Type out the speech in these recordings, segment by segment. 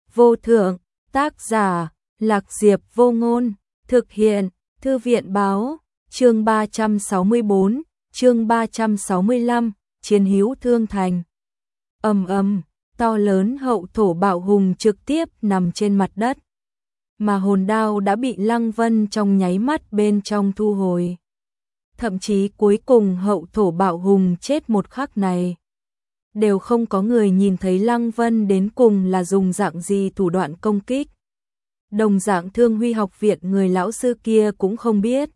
vô thượng, tác giả, Lạc Diệp Vô Ngôn, thực hiện, Thư viện báo, chương 364, chương 365, chiến hữu thương thành. Ầm ầm, to lớn hậu thổ bạo hùng trực tiếp nằm trên mặt đất, mà hồn đao đã bị Lăng Vân trong nháy mắt bên trong thu hồi. Thậm chí cuối cùng hậu thổ bạo hùng chết một khắc này, đều không có người nhìn thấy Lăng Vân đến cùng là dùng dạng gì thủ đoạn công kích. Đồng dạng Thương Huy học viện người lão sư kia cũng không biết.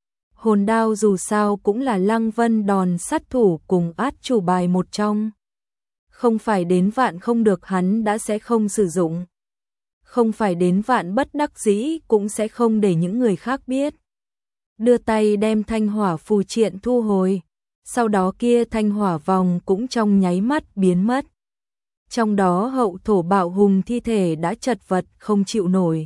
Hồn đao dù sao cũng là Lăng Vân đòn sát thủ cùng át chủ bài một trong. Không phải đến vạn không được hắn đã sẽ không sử dụng. Không phải đến vạn bất đắc dĩ cũng sẽ không để những người khác biết. Đưa tay đem thanh hỏa phù triện thu hồi. Sau đó kia thanh hỏa vòng cũng trong nháy mắt biến mất. Trong đó hậu thổ bạo hùng thi thể đã chật vật không chịu nổi.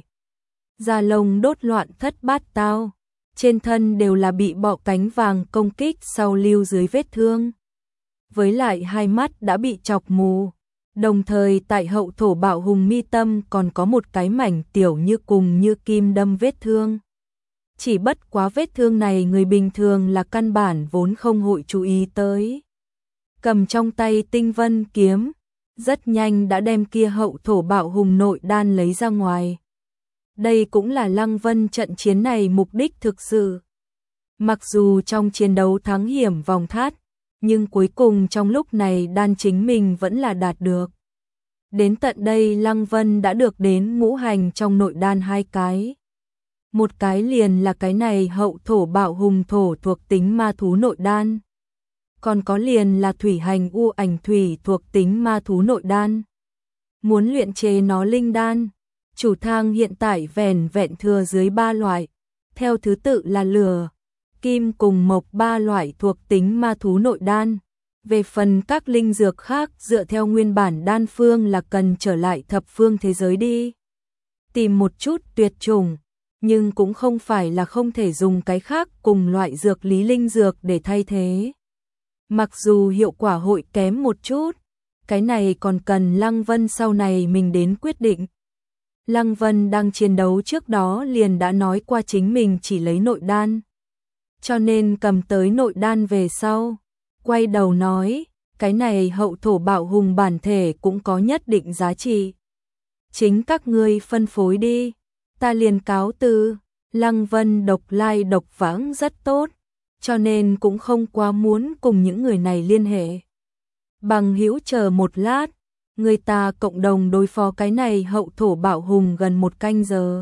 Da lông đốt loạn thất bát tao. Trên thân đều là bị bọ cánh vàng công kích sau lưu dưới vết thương. Với lại hai mắt đã bị chọc mù. Đồng thời tại hậu thổ bạo hùng mi tâm còn có một cái mảnh tiểu như cùng như kim đâm vết thương. Chỉ bất quá vết thương này người bình thường là căn bản vốn không hội chú ý tới. Cầm trong tay tinh vân kiếm, rất nhanh đã đem kia hậu thổ bạo hùng nội đan lấy ra ngoài. Đây cũng là Lăng Vân trận chiến này mục đích thực sự. Mặc dù trong chiến đấu thắng hiểm vòng thát, nhưng cuối cùng trong lúc này đan chính mình vẫn là đạt được. Đến tận đây Lăng Vân đã được đến ngũ hành trong nội đan 2 cái. Một cái liền là cái này hậu thổ bạo hùng thổ thuộc tính ma thú nội đan. Còn có liền là thủy hành u ảnh thủy thuộc tính ma thú nội đan. Muốn luyện chế nó linh đan, chủ thang hiện tại vẻn vẹn thừa dưới 3 loại, theo thứ tự là lửa, kim cùng mộc 3 loại thuộc tính ma thú nội đan. Về phần các linh dược khác dựa theo nguyên bản đan phương là cần trở lại thập phương thế giới đi. Tìm một chút tuyệt chủng, nhưng cũng không phải là không thể dùng cái khác cùng loại dược lý linh dược để thay thế. Mặc dù hiệu quả hội kém một chút, cái này còn cần Lăng Vân sau này mình đến quyết định. Lăng Vân đang chiến đấu trước đó liền đã nói qua chính mình chỉ lấy nội đan. Cho nên cầm tới nội đan về sau, quay đầu nói, cái này hậu thổ bạo hùng bản thể cũng có nhất định giá trị. Chính các ngươi phân phối đi, ta liền cáo từ. Lăng Vân độc lai độc vãng rất tốt, cho nên cũng không quá muốn cùng những người này liên hệ. Bằng hữu chờ một lát, người ta cộng đồng đối phó cái này hậu thổ bạo hùng gần 1 canh giờ.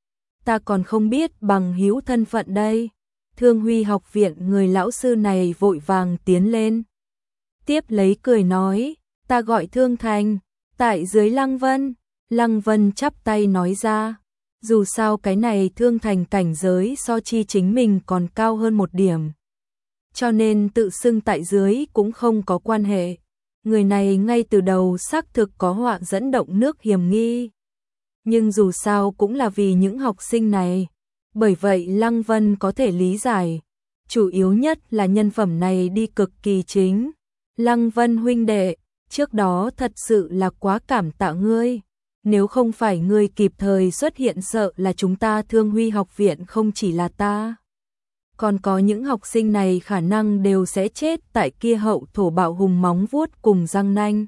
Ta còn không biết bằng hữu thân phận đây. Thương Huy học viện người lão sư này vội vàng tiến lên. Tiếp lấy cười nói, ta gọi Thương Thành, tại dưới Lăng Vân. Lăng Vân chắp tay nói ra, dù sao cái này Thương Thành cảnh giới so chi chính mình còn cao hơn 1 điểm. Cho nên tự xưng tại dưới cũng không có quan hệ. Người này ngay từ đầu xác thực có họa dẫn động nước hiểm nghi. Nhưng dù sao cũng là vì những học sinh này. Bởi vậy Lăng Vân có thể lý giải. Chủ yếu nhất là nhân phẩm này đi cực kỳ chính. Lăng Vân huynh đệ, trước đó thật sự là quá cảm tạ ngươi. Nếu không phải ngươi kịp thời xuất hiện sợ là chúng ta Thương Huy học viện không chỉ là ta. Còn có những học sinh này khả năng đều sẽ chết tại kia hậu thổ bạo hùng móng vuốt cùng răng nanh.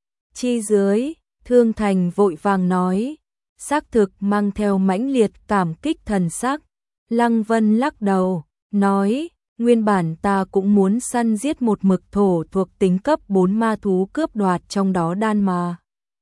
Chi dưới, Thương Thành vội vàng nói, xác thực mang theo mãnh liệt cảm kích thần sắc. Lăng Vân lắc đầu, nói, nguyên bản ta cũng muốn săn giết một mực thổ thuộc tính cấp 4 ma thú cướp đoạt trong đó đan mà.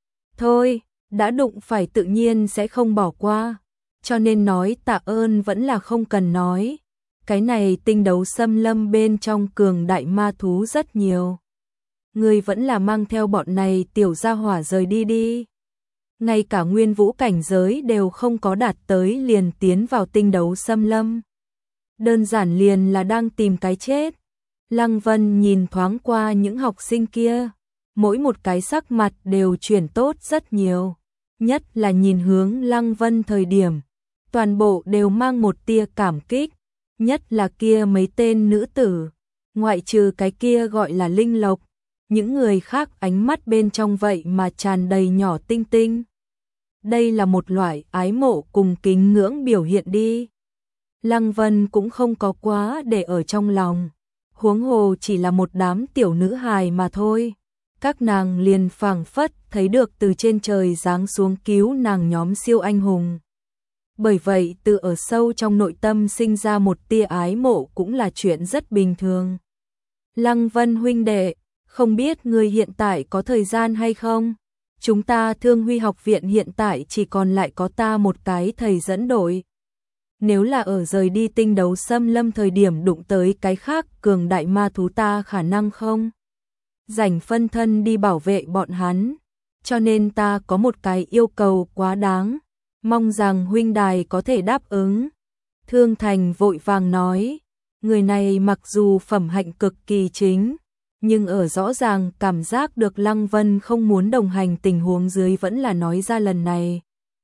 Thôi, đã đụng phải tự nhiên sẽ không bỏ qua, cho nên nói tạ ơn vẫn là không cần nói. Cái này tinh đấu xâm lâm bên trong cường đại ma thú rất nhiều. Ngươi vẫn là mang theo bọn này tiểu gia hỏa rời đi đi. Ngay cả nguyên vũ cảnh giới đều không có đạt tới liền tiến vào tinh đấu xâm lâm. Đơn giản liền là đang tìm cái chết. Lăng Vân nhìn thoáng qua những học sinh kia, mỗi một cái sắc mặt đều chuyển tốt rất nhiều. Nhất là nhìn hướng Lăng Vân thời điểm, toàn bộ đều mang một tia cảm kích. Nhất là kia mấy tên nữ tử, ngoại trừ cái kia gọi là Linh Lộc, những người khác ánh mắt bên trong vậy mà tràn đầy nhỏ tinh tinh. đây là một loại ái mộ cùng kính ngưỡng biểu hiện đi. Lăng Vân cũng không có quá để ở trong lòng, huống hồ chỉ là một đám tiểu nữ hài mà thôi. Các nàng liền phảng phất thấy được từ trên trời giáng xuống cứu nàng nhóm siêu anh hùng. Bởi vậy từ ở sâu trong nội tâm sinh ra một tia ái mộ cũng là chuyện rất bình thường. Lăng Vân huynh đệ, không biết ngươi hiện tại có thời gian hay không? Chúng ta Thương Huy học viện hiện tại chỉ còn lại có ta một cái thầy dẫn đội. Nếu là ở rời đi tinh đấu xâm lâm thời điểm đụng tới cái khác cường đại ma thú ta khả năng không rảnh phân thân đi bảo vệ bọn hắn. Cho nên ta có một cái yêu cầu quá đáng, mong rằng huynh đài có thể đáp ứng. Thương Thành vội vàng nói, người này mặc dù phẩm hạnh cực kỳ chính, nhưng ở rõ ràng cảm giác được Lăng Vân không muốn đồng hành tình huống dưới vẫn là nói ra lần này.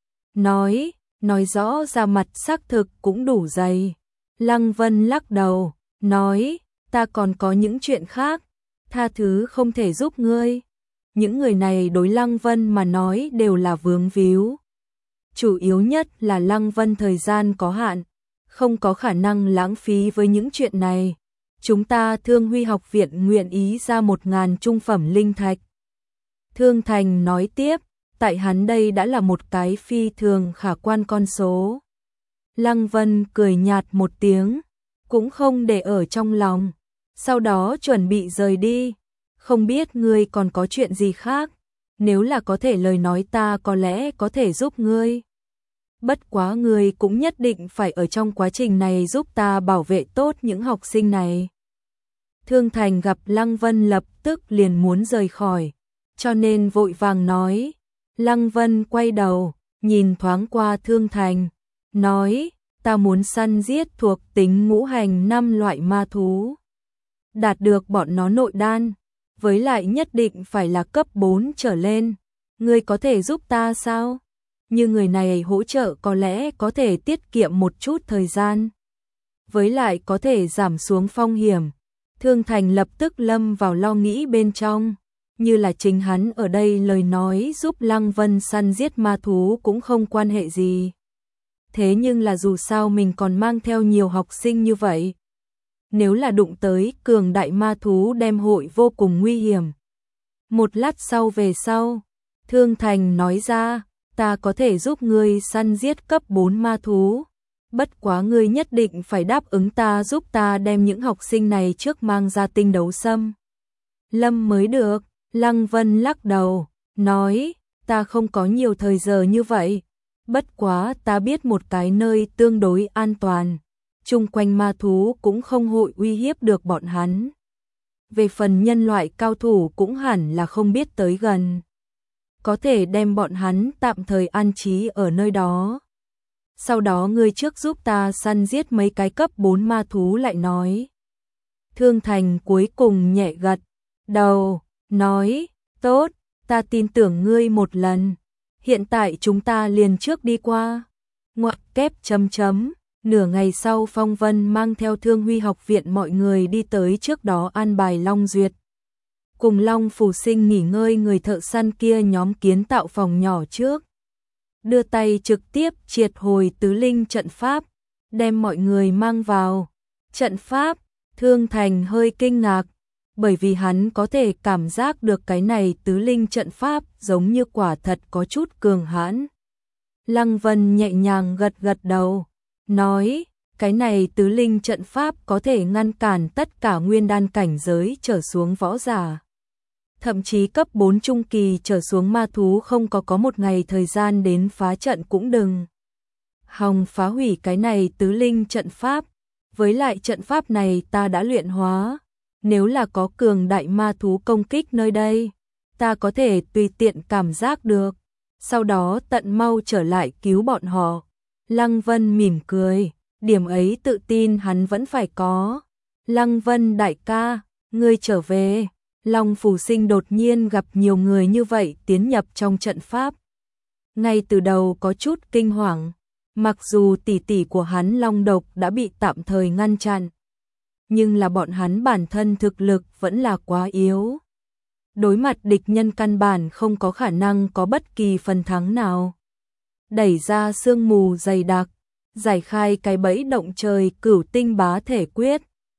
Nói rõ ra mặt xác thực cũng đủ dày. Lăng Vân lắc đầu, nói, ta còn có những chuyện khác, tha thứ không thể giúp ngươi. Những người này đối Lăng Vân mà nói đều là vướng víu. Chủ yếu nhất là Lăng Vân thời gian có hạn, không có khả năng lãng phí với những chuyện này. Chúng ta Thương Huy học viện nguyện ý ra 1000 trung phẩm linh thạch. Thương Thành nói tiếp, tại hắn đây đã là một cái phi thường khả quan con số. Lăng Vân cười nhạt một tiếng, cũng không để ở trong lòng, sau đó chuẩn bị rời đi. Không biết ngươi còn có chuyện gì khác, nếu là có thể lời nói ta có lẽ có thể giúp ngươi. Bất quá ngươi cũng nhất định phải ở trong quá trình này giúp ta bảo vệ tốt những học sinh này. Thương Thành gặp Lăng Vân lập tức liền muốn rời khỏi, cho nên vội vàng nói. Lăng Vân quay đầu, nhìn thoáng qua Thương Thành, nói, ta muốn săn giết thuộc tính ngũ hành 5 loại ma thú. Đạt được bọn nó nội đan, với lại nhất định phải là cấp 4 trở lên. Ngươi có thể giúp ta sao? Như người này hỗ trợ có lẽ có thể tiết kiệm một chút thời gian. Với lại có thể giảm xuống phong hiểm. Thương Thành lập tức lâm vào lo nghĩ bên trong. Như là chính hắn ở đây lời nói giúp Lăng Vân săn giết ma thú cũng không quan hệ gì. Thế nhưng là dù sao mình còn mang theo nhiều học sinh như vậy. Nếu là đụng tới cường đại ma thú đem hội vô cùng nguy hiểm. Một lát sau về sau, Thương Thành nói ra, ta có thể giúp ngươi săn giết cấp 4 ma thú. Bất quá ngươi nhất định phải đáp ứng ta giúp ta đem những học sinh này trước mang ra tinh đấu xâm lâm mới được. Lăng Vân lắc đầu, nói, ta không có nhiều thời giờ như vậy. Bất quá ta biết một cái nơi tương đối an toàn. Chung quanh ma thú cũng không hội uy hiếp được bọn hắn. Về phần nhân loại cao thủ cũng hẳn là không biết tới gần. Có thể đem bọn hắn tạm thời an trí ở nơi đó. Sau đó ngươi trước giúp ta săn giết mấy cái cấp 4 ma thú lại nói. Thương Thành cuối cùng nhẹ gật đầu, nói, tốt, ta tin tưởng ngươi một lần. Hiện tại chúng ta liền trước đi qua. Ngoặc kép chấm chấm. Nửa ngày sau Phong Vân mang theo Thương Huy học viện mọi người đi tới trước đó an bài Long Duyệt. Cùng Long Phù Sinh nghỉ ngơi người thợ săn kia nhóm kiến tạo phòng nhỏ trước. Đưa tay trực tiếp triệt hồi tứ linh trận pháp, đem mọi người mang vào. Trận pháp, Thương Thành hơi kinh ngạc, bởi vì hắn có thể cảm giác được cái này tứ linh trận pháp giống như quả thật có chút cường hãn. Lăng Vân nhẹ nhàng gật gật đầu, nói, cái này tứ linh trận pháp có thể ngăn cản tất cả nguyên đan cảnh giới trở xuống võ giả. Thậm chí cấp 4 trung kỳ trở xuống ma thú không có một ngày thời gian đến phá trận cũng đừng hòng phá hủy cái này tứ linh trận pháp. Với lại trận pháp này ta đã luyện hóa, nếu là có cường đại ma thú công kích nơi đây, ta có thể tùy tiện cảm giác được, sau đó tận mau trở lại cứu bọn họ. Lăng Vân mỉm cười, điểm ấy tự tin hắn vẫn phải có. Lăng Vân đại ca, ngươi trở về. Long Phù Sinh đột nhiên gặp nhiều người như vậy tiến nhập trong trận pháp. Ngay từ đầu có chút kinh hoàng, mặc dù tỷ tỷ của hắn Long Độc đã bị tạm thời ngăn chặn, nhưng là bọn hắn bản thân thực lực vẫn là quá yếu. Đối mặt địch nhân căn bản không có khả năng có bất kỳ phần thắng nào. đẩy ra sương mù dày đặc, giải khai cái bẫy động trời Cửu Tinh Bá Thể Quyết,